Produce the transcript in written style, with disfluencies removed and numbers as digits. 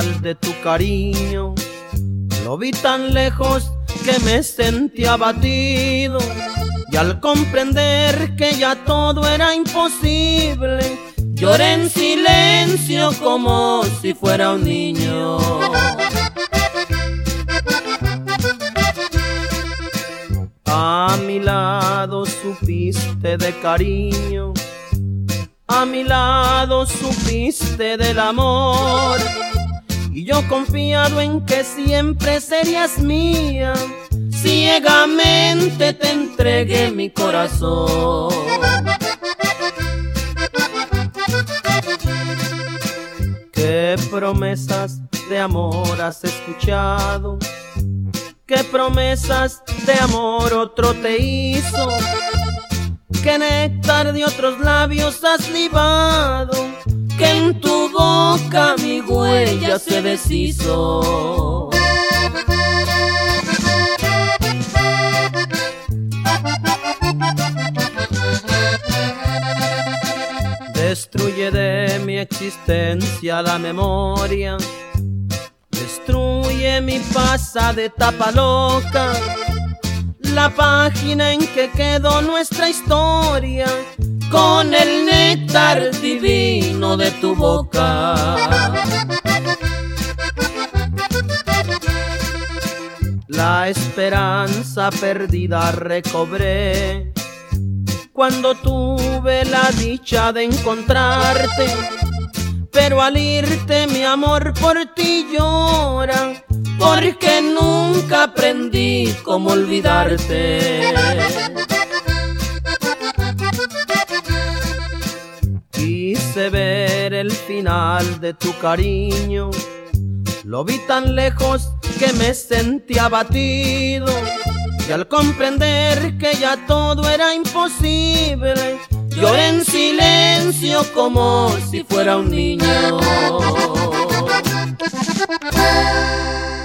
final de tu cariño. Lo vi tan lejos que me sentí abatido, y al comprender que ya todo era imposible, lloré en silencio como si fuera un niño. A mi lado supiste de cariño, a mi lado supiste del amor, y yo confiado en que siempre serías mía, ciegamente te entregué mi corazón. ¿Qué promesas de amor has escuchado? ¿Qué promesas de amor otro te hizo? ¿Qué néctar de otros labios has libado? Que en tu boca mi huella se deshizo. Destruye de mi existencia la memoria, destruye mi paz de tapa loca, la página en que quedó nuestra historia, con el néctar divino de tu boca. La esperanza perdida recobré cuando tuve la dicha de encontrarte, pero al irte mi amor por ti llora, porque nunca aprendí cómo olvidarte. Quise ver el final de tu cariño, lo vi tan lejos que me sentí abatido, y al comprender que ya todo era imposible, lloré en silencio como si fuera un niño.